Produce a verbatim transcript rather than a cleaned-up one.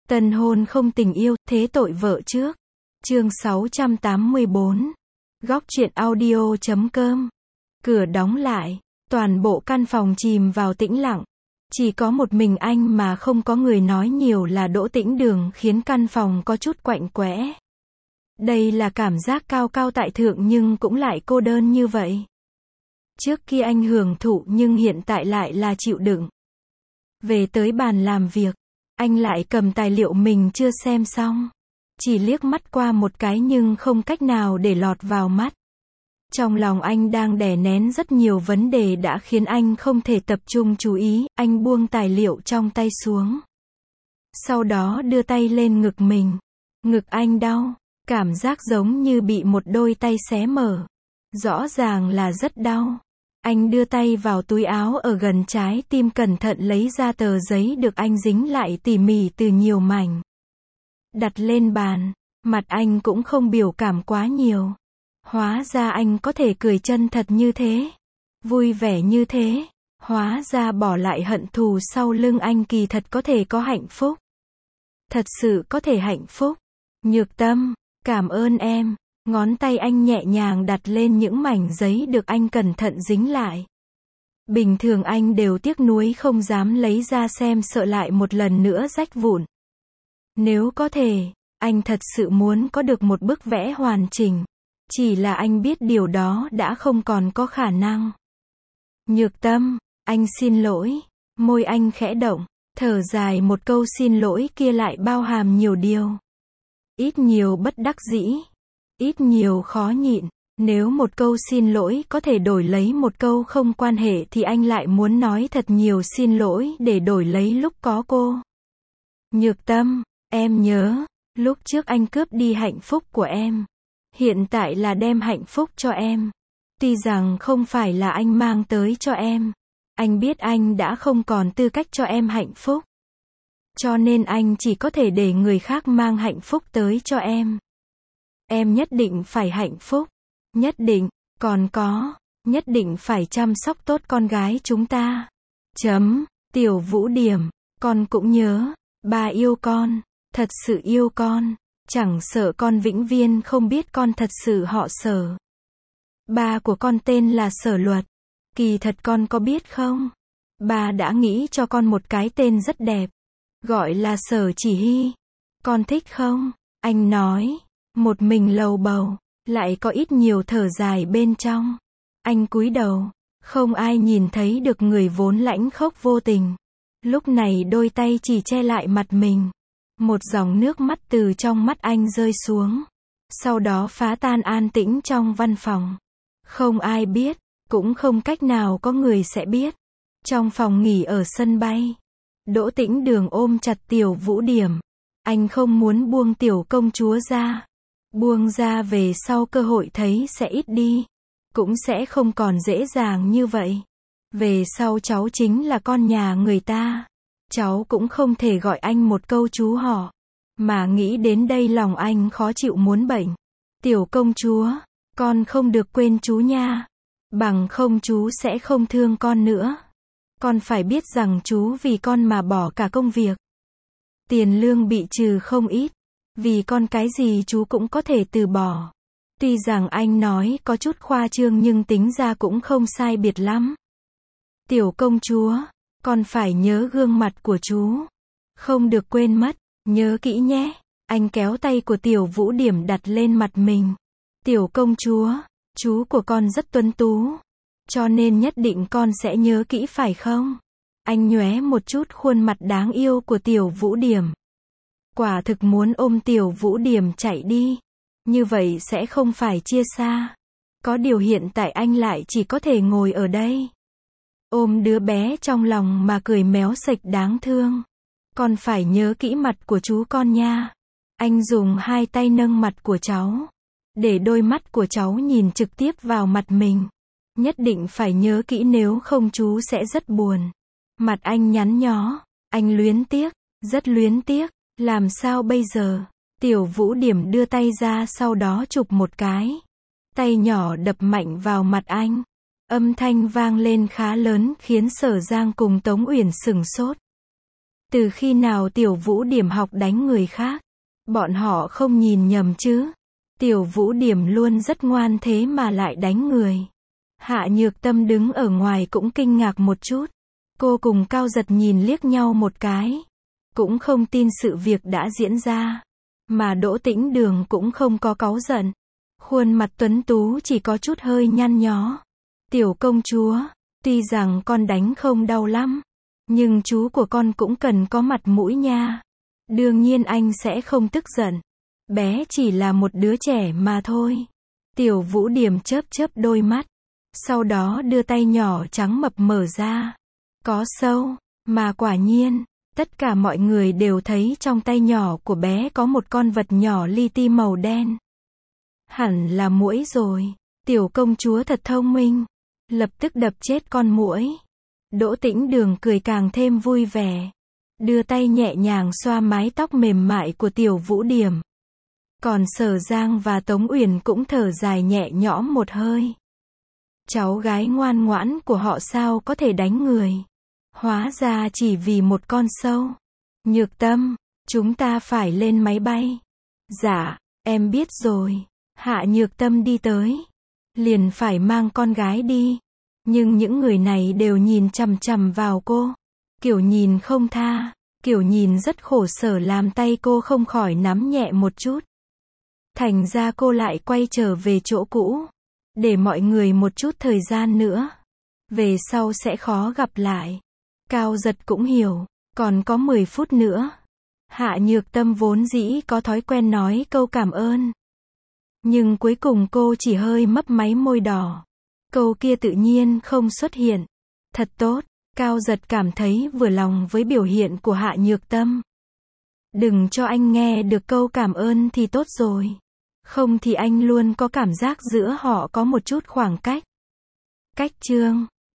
Tân hôn không tình yêu, thế tội vợ trước. Chương sáu trăm tám mươi bốn. Góc truyện audio chấm com. Cửa đóng lại, toàn bộ căn phòng chìm vào tĩnh lặng. Chỉ có một mình anh mà không có người nói nhiều là Đỗ Tĩnh Đường khiến căn phòng có chút quạnh quẽ. Đây là cảm giác cao cao tại thượng nhưng cũng lại cô đơn như vậy. Trước kia anh hưởng thụ nhưng hiện tại lại là chịu đựng. Về tới bàn làm việc, anh lại cầm tài liệu mình chưa xem xong. Chỉ liếc mắt qua một cái nhưng không cách nào để lọt vào mắt. Trong lòng anh đang đè nén rất nhiều vấn đề đã khiến anh không thể tập trung chú ý, anh buông tài liệu trong tay xuống. Sau đó đưa tay lên ngực mình. Ngực anh đau, cảm giác giống như bị một đôi tay xé mở. Rõ ràng là rất đau. Anh đưa tay vào túi áo ở gần trái tim cẩn thận lấy ra tờ giấy được anh dính lại tỉ mỉ từ nhiều mảnh. Đặt lên bàn, mặt anh cũng không biểu cảm quá nhiều. Hóa ra anh có thể cười chân thật như thế, vui vẻ như thế. Hóa ra bỏ lại hận thù sau lưng anh kỳ thật có thể có hạnh phúc. Thật sự có thể hạnh phúc. Nhược Tâm, cảm ơn em. Ngón tay anh nhẹ nhàng đặt lên những mảnh giấy được anh cẩn thận dính lại. Bình thường anh đều tiếc nuối không dám lấy ra xem sợ lại một lần nữa rách vụn. Nếu có thể, anh thật sự muốn có được một bức vẽ hoàn chỉnh. Chỉ là anh biết điều đó đã không còn có khả năng. Nhược Tâm, anh xin lỗi. Môi anh khẽ động, thở dài một câu xin lỗi kia lại bao hàm nhiều điều. Ít nhiều bất đắc dĩ. Ít nhiều khó nhịn. Nếu một câu xin lỗi có thể đổi lấy một câu không quan hệ thì anh lại muốn nói thật nhiều xin lỗi để đổi lấy lúc có cô. Nhược Tâm, em nhớ, lúc trước anh cướp đi hạnh phúc của em. Hiện tại là đem hạnh phúc cho em. Tuy rằng không phải là anh mang tới cho em. Anh biết anh đã không còn tư cách cho em hạnh phúc. Cho nên anh chỉ có thể để người khác mang hạnh phúc tới cho em. Em nhất định phải hạnh phúc. Nhất định, còn có, nhất định phải chăm sóc tốt con gái chúng ta. Chấm, Tiểu Vũ Điểm, con cũng nhớ, ba yêu con, thật sự yêu con, chẳng sợ con vĩnh viên không biết con thật sự họ Sở. Ba của con tên là Sở Luật. Kỳ thật con có biết không? Ba đã nghĩ cho con một cái tên rất đẹp, gọi là Sở Chỉ Hy. Con thích không? Anh nói. Một mình lầu bầu, lại có ít nhiều thở dài bên trong. Anh cúi đầu, không ai nhìn thấy được người vốn lãnh khốc vô tình. Lúc này đôi tay chỉ che lại mặt mình. Một dòng nước mắt từ trong mắt anh rơi xuống. Sau đó phá tan an tĩnh trong văn phòng. Không ai biết, cũng không cách nào có người sẽ biết. Trong phòng nghỉ ở sân bay, Đỗ Tĩnh Đường ôm chặt Tiểu Vũ Điểm. Anh không muốn buông tiểu công chúa ra. Buông ra về sau cơ hội thấy sẽ ít đi. Cũng sẽ không còn dễ dàng như vậy. Về sau cháu chính là con nhà người ta. Cháu cũng không thể gọi anh một câu chú họ. Mà nghĩ đến đây lòng anh khó chịu muốn bệnh. Tiểu công chúa, con không được quên chú nha. Bằng không chú sẽ không thương con nữa. Con phải biết rằng chú vì con mà bỏ cả công việc. Tiền lương bị trừ không ít. Vì con cái gì chú cũng có thể từ bỏ. Tuy rằng anh nói có chút khoa trương nhưng tính ra cũng không sai biệt lắm. Tiểu công chúa, con phải nhớ gương mặt của chú. Không được quên mất, nhớ kỹ nhé. Anh kéo tay của Tiểu Vũ Điểm đặt lên mặt mình. Tiểu công chúa, chú của con rất tuấn tú. Cho nên nhất định con sẽ nhớ kỹ phải không? Anh nhoé một chút khuôn mặt đáng yêu của Tiểu Vũ Điểm. Quả thực muốn ôm Tiểu Vũ Điểm chạy đi. Như vậy sẽ không phải chia xa. Có điều hiện tại anh lại chỉ có thể ngồi ở đây. Ôm đứa bé trong lòng mà cười méo sạch đáng thương. Con phải nhớ kỹ mặt của chú con nha. Anh dùng hai tay nâng mặt của cháu. Để đôi mắt của cháu nhìn trực tiếp vào mặt mình. Nhất định phải nhớ kỹ nếu không chú sẽ rất buồn. Mặt anh nhắn nhó. Anh luyến tiếc, rất luyến tiếc. Làm sao bây giờ? Tiểu Vũ Điểm đưa tay ra sau đó chụp một cái. Tay nhỏ đập mạnh vào mặt anh. Âm thanh vang lên khá lớn khiến Sở Giang cùng Tống Uyển sửng sốt. Từ khi nào Tiểu Vũ Điểm học đánh người khác? Bọn họ không nhìn nhầm chứ? Tiểu Vũ Điểm luôn rất ngoan thế mà lại đánh người. Hạ Nhược Tâm đứng ở ngoài cũng kinh ngạc một chút. Cô cùng Cao Giật nhìn liếc nhau một cái. Cũng không tin sự việc đã diễn ra. Mà Đỗ Tĩnh Đường cũng không có cáu giận. Khuôn mặt tuấn tú chỉ có chút hơi nhăn nhó. Tiểu công chúa, tuy rằng con đánh không đau lắm, nhưng chú của con cũng cần có mặt mũi nha. Đương nhiên anh sẽ không tức giận. Bé chỉ là một đứa trẻ mà thôi. Tiểu Vũ Điểm chớp chớp đôi mắt. Sau đó đưa tay nhỏ trắng mập mở ra. Có sâu, mà quả nhiên, tất cả mọi người đều thấy trong tay nhỏ của bé có một con vật nhỏ li ti màu đen. Hẳn là muỗi rồi. Tiểu công chúa thật thông minh. Lập tức đập chết con muỗi. Đỗ Tĩnh Đường cười càng thêm vui vẻ. Đưa tay nhẹ nhàng xoa mái tóc mềm mại của Tiểu Vũ Điểm. Còn Sở Giang và Tống Uyển cũng thở dài nhẹ nhõm một hơi. Cháu gái ngoan ngoãn của họ sao có thể đánh người. Hóa ra chỉ vì một con sâu. Nhược Tâm, chúng ta phải lên máy bay. Dạ, em biết rồi. Hạ Nhược Tâm đi tới. Liền phải mang con gái đi. Nhưng những người này đều nhìn chằm chằm vào cô. Kiểu nhìn không tha. Kiểu nhìn rất khổ sở làm tay cô không khỏi nắm nhẹ một chút. Thành ra cô lại quay trở về chỗ cũ. Để mọi người một chút thời gian nữa. Về sau sẽ khó gặp lại. Cao Giật cũng hiểu. Còn có mười phút nữa. Hạ Nhược Tâm vốn dĩ có thói quen nói câu cảm ơn. Nhưng cuối cùng cô chỉ hơi mấp máy môi đỏ. Câu kia tự nhiên không xuất hiện. Thật tốt. Cao Giật cảm thấy vừa lòng với biểu hiện của Hạ Nhược Tâm. Đừng cho anh nghe được câu cảm ơn thì tốt rồi. Không thì anh luôn có cảm giác giữa họ có một chút khoảng cách. Cách chương